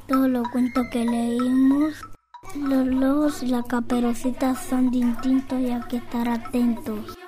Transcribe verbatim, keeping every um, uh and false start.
todos los cuentos que leímos. Los lobos y la Caperucita son distintos y hay que estar atentos.